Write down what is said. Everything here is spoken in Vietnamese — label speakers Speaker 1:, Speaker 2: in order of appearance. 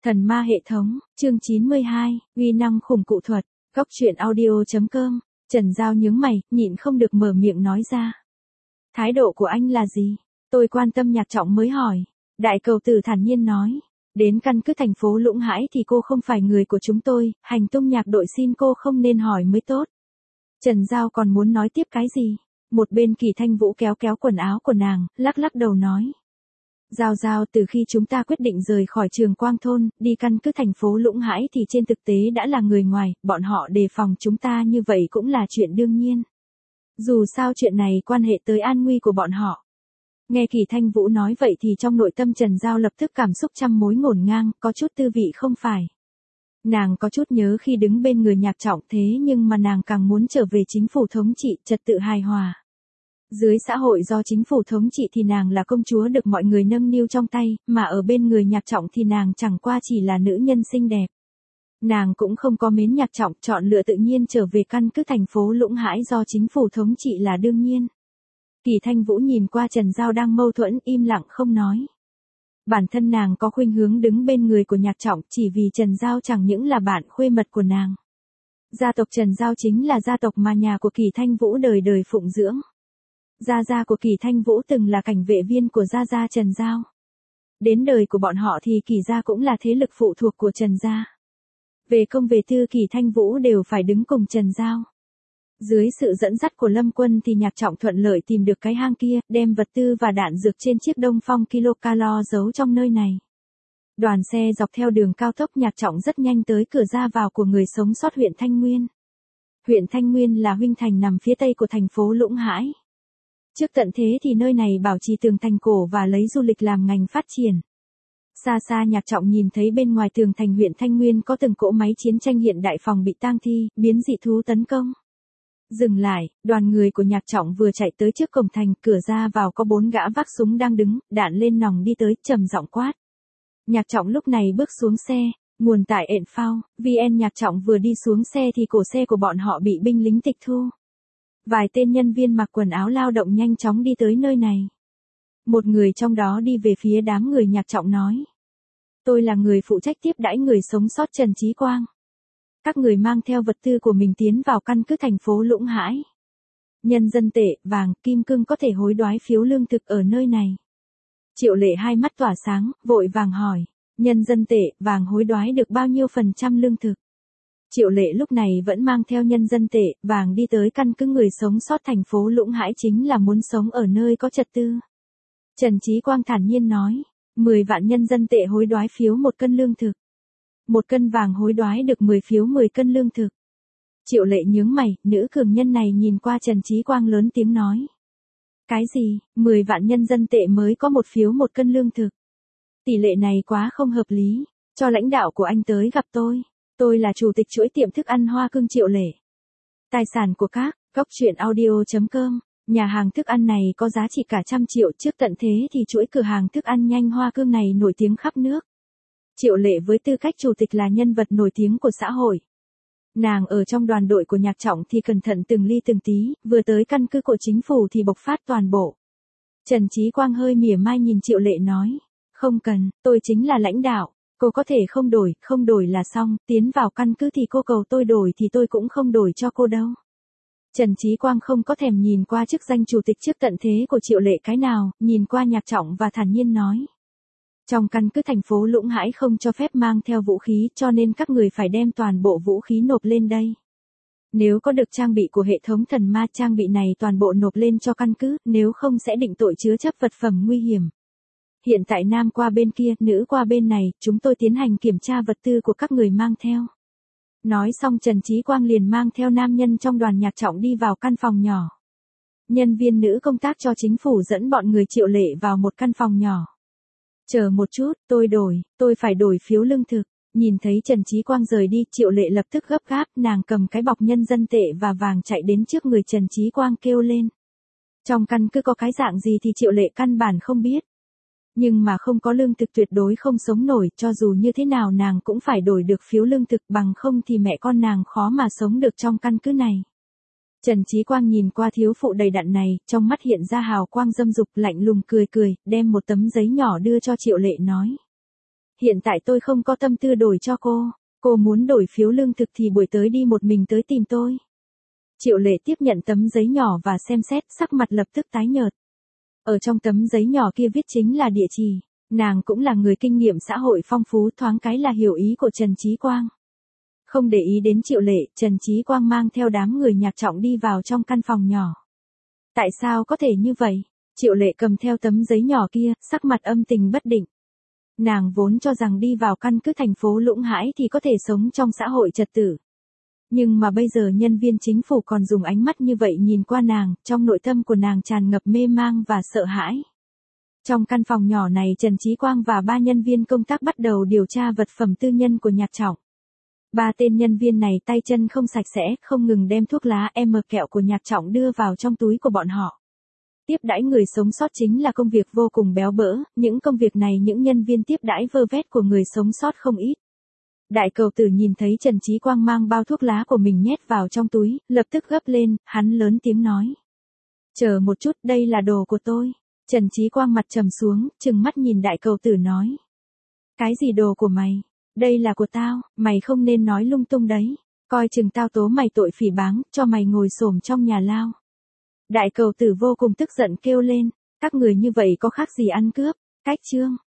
Speaker 1: Thần ma hệ thống, chương 92, uy năng khủng cụ thuật, góc truyện audio.com, Trần Giao nhướng mày, nhịn không được mở miệng nói ra. Thái độ của anh là gì? Tôi quan tâm Nhạc Trọng mới hỏi. Đại cầu tử thản nhiên nói. Đến căn cứ thành phố Lũng Hãi thì cô không phải người của chúng tôi, hành tung nhạc đội xin cô không nên hỏi mới tốt. Trần Giao còn muốn nói tiếp cái gì? Một bên Kỳ Thanh Vũ kéo kéo quần áo của nàng, lắc lắc đầu nói. Giao từ khi chúng ta quyết định rời khỏi Trường Quang Thôn, đi căn cứ thành phố Lũng Hãi thì trên thực tế đã là người ngoài, bọn họ đề phòng chúng ta như vậy cũng là chuyện đương nhiên. Dù sao chuyện này quan hệ tới an nguy của bọn họ. Nghe Kỳ Thanh Vũ nói vậy thì trong nội tâm Trần Giao lập tức cảm xúc trăm mối ngổn ngang, có chút tư vị không phải. Nàng có chút nhớ khi đứng bên người Nhạc Trọng thế nhưng mà nàng càng muốn trở về chính phủ thống trị, trật tự hài hòa. Dưới xã hội do chính phủ thống trị thì nàng là công chúa được mọi người nâng niu trong tay, mà ở bên người Nhạc Trọng thì nàng chẳng qua chỉ là nữ nhân xinh đẹp. Nàng cũng không có mến Nhạc Trọng, chọn lựa tự nhiên trở về căn cứ thành phố Lũng Hãi do chính phủ thống trị là đương nhiên. Kỳ Thanh Vũ nhìn qua Trần Giao đang mâu thuẫn, im lặng không nói. Bản thân nàng có khuynh hướng đứng bên người của Nhạc Trọng chỉ vì Trần Giao chẳng những là bạn khuê mật của nàng. Gia tộc Trần Giao chính là gia tộc mà nhà của Kỳ Thanh Vũ đời đời phụng dưỡng. Gia của Kỳ Thanh Vũ từng là cảnh vệ viên của gia Trần Giao. Đến đời của bọn họ thì Kỳ gia cũng là thế lực phụ thuộc của Trần gia. Về công về tư Kỳ Thanh Vũ đều phải đứng cùng Trần Giao. Dưới sự dẫn dắt của Lâm Quân thì Nhạc Trọng thuận lợi tìm được cái hang kia, đem vật tư và đạn dược trên chiếc Đông Phong Kilocalo giấu trong nơi này. Đoàn xe dọc theo đường cao tốc Nhạc Trọng rất nhanh tới cửa ra vào của người sống sót huyện Thanh Nguyên. Huyện Thanh Nguyên là huynh thành nằm phía tây của thành phố Lũng Hãi. Trước tận thế thì nơi này bảo trì tường thành cổ và lấy du lịch làm ngành phát triển. Xa xa Nhạc Trọng nhìn thấy bên ngoài tường thành huyện Thanh Nguyên có từng cỗ máy chiến tranh hiện đại phòng bị tang thi, biến dị thú tấn công. Dừng lại, đoàn người của Nhạc Trọng vừa chạy tới trước cổng thành, cửa ra vào có 4 gã vác súng đang đứng, đạn lên nòng đi tới, trầm giọng quát. Nhạc Trọng lúc này bước xuống xe, nguồn tải ện phao, VN Nhạc Trọng vừa đi xuống xe thì cổ xe của bọn họ bị binh lính tịch thu. Vài tên nhân viên mặc quần áo lao động nhanh chóng đi tới nơi này. Một người trong đó đi về phía đám người Nhạc Trọng nói. Tôi là người phụ trách tiếp đãi người sống sót Trần Chí Quang. Các người mang theo vật tư của mình tiến vào căn cứ thành phố Lũng Hãi. Nhân dân tệ, vàng, kim cương có thể hối đoái phiếu lương thực ở nơi này. Triệu Lệ hai mắt tỏa sáng, vội vàng hỏi. Nhân dân tệ, vàng hối đoái được bao nhiêu % lương thực? Triệu Lệ lúc này vẫn mang theo nhân dân tệ, vàng đi tới căn cứ người sống sót thành phố Lũng Hãi chính là muốn sống ở nơi có trật tự. Trần Chí Quang thản nhiên nói, 10 vạn nhân dân tệ hối đoái phiếu 1 cân lương thực. 1 cân vàng hối đoái được 10 phiếu 10 cân lương thực. Triệu Lệ nhướng mày, nữ cường nhân này nhìn qua Trần Chí Quang lớn tiếng nói. Cái gì, 10 vạn nhân dân tệ mới có 1 phiếu 1 cân lương thực? Tỷ lệ này quá không hợp lý, cho lãnh đạo của anh tới gặp tôi. Tôi là chủ tịch chuỗi tiệm thức ăn Hoa Cương Triệu Lệ. Tài sản của các, góc truyện audio.com, nhà hàng thức ăn này có giá trị cả 100 triệu, trước tận thế thì chuỗi cửa hàng thức ăn nhanh Hoa Cương này nổi tiếng khắp nước. Triệu Lệ với tư cách chủ tịch là nhân vật nổi tiếng của xã hội. Nàng ở trong đoàn đội của Nhạc Trọng thì cẩn thận từng ly từng tí, vừa tới căn cứ của chính phủ thì bộc phát toàn bộ. Trần Chí Quang hơi mỉa mai nhìn Triệu Lệ nói, không cần, tôi chính là lãnh đạo. Cô có thể không đổi là xong, tiến vào căn cứ thì cô cầu tôi đổi thì tôi cũng không đổi cho cô đâu. Trần Chí Quang không có thèm nhìn qua chức danh chủ tịch trước tận thế của Triệu Lệ cái nào, nhìn qua Nhạc Trọng và thản nhiên nói. Trong căn cứ thành phố Lũng Hãi không cho phép mang theo vũ khí cho nên các người phải đem toàn bộ vũ khí nộp lên đây. Nếu có được trang bị của hệ thống thần ma trang bị này toàn bộ nộp lên cho căn cứ, nếu không sẽ định tội chứa chấp vật phẩm nguy hiểm. Hiện tại nam qua bên kia, nữ qua bên này, chúng tôi tiến hành kiểm tra vật tư của các người mang theo. Nói xong Trần Chí Quang liền mang theo nam nhân trong đoàn Nhạc Trọng đi vào căn phòng nhỏ. Nhân viên nữ công tác cho chính phủ dẫn bọn người Triệu Lệ vào một căn phòng nhỏ. Chờ một chút, tôi phải đổi phiếu lương thực. Nhìn thấy Trần Chí Quang rời đi, Triệu Lệ lập tức gấp gáp, nàng cầm cái bọc nhân dân tệ và vàng chạy đến trước người Trần Chí Quang kêu lên. Trong căn cứ có cái dạng gì thì Triệu Lệ căn bản không biết. Nhưng mà không có lương thực tuyệt đối không sống nổi, cho dù như thế nào nàng cũng phải đổi được phiếu lương thực, bằng không thì mẹ con nàng khó mà sống được trong căn cứ này. Trần Chí Quang nhìn qua thiếu phụ đầy đặn này, trong mắt hiện ra hào quang dâm dục, lạnh lùng cười, đem một tấm giấy nhỏ đưa cho Triệu Lệ nói. Hiện tại tôi không có tâm tư đổi cho cô muốn đổi phiếu lương thực thì buổi tới đi một mình tới tìm tôi. Triệu Lệ tiếp nhận tấm giấy nhỏ và xem xét, sắc mặt lập tức tái nhợt. Ở trong tấm giấy nhỏ kia viết chính là địa chỉ, nàng cũng là người kinh nghiệm xã hội phong phú, thoáng cái là hiểu ý của Trần Chí Quang. Không để ý đến Triệu Lệ, Trần Chí Quang mang theo đám người Nhạc Trọng đi vào trong căn phòng nhỏ. Tại sao có thể như vậy? Triệu Lệ cầm theo tấm giấy nhỏ kia, sắc mặt âm tình bất định. Nàng vốn cho rằng đi vào căn cứ thành phố Lũng Hãi thì có thể sống trong xã hội trật tự. Nhưng mà bây giờ nhân viên chính phủ còn dùng ánh mắt như vậy nhìn qua nàng, trong nội tâm của nàng tràn ngập mê mang và sợ hãi. Trong căn phòng nhỏ này Trần Chí Quang và 3 nhân viên công tác bắt đầu điều tra vật phẩm tư nhân của Nhạc Trọng. 3 tên nhân viên này tay chân không sạch sẽ, không ngừng đem thuốc lá kẹo của Nhạc Trọng đưa vào trong túi của bọn họ. Tiếp đãi người sống sót chính là công việc vô cùng béo bỡ, những công việc này những nhân viên tiếp đãi vơ vét của người sống sót không ít. Đại cầu tử nhìn thấy Trần Chí Quang mang bao thuốc lá của mình nhét vào trong túi, lập tức gấp lên, hắn lớn tiếng nói. Chờ một chút, đây là đồ của tôi. Trần Chí Quang mặt trầm xuống, trừng mắt nhìn đại cầu tử nói. Cái gì đồ của mày? Đây là của tao, mày không nên nói lung tung đấy. Coi chừng tao tố mày tội phỉ báng, cho mày ngồi xổm trong nhà lao. Đại cầu tử vô cùng tức giận kêu lên, các người như vậy có khác gì ăn cướp, cách chương.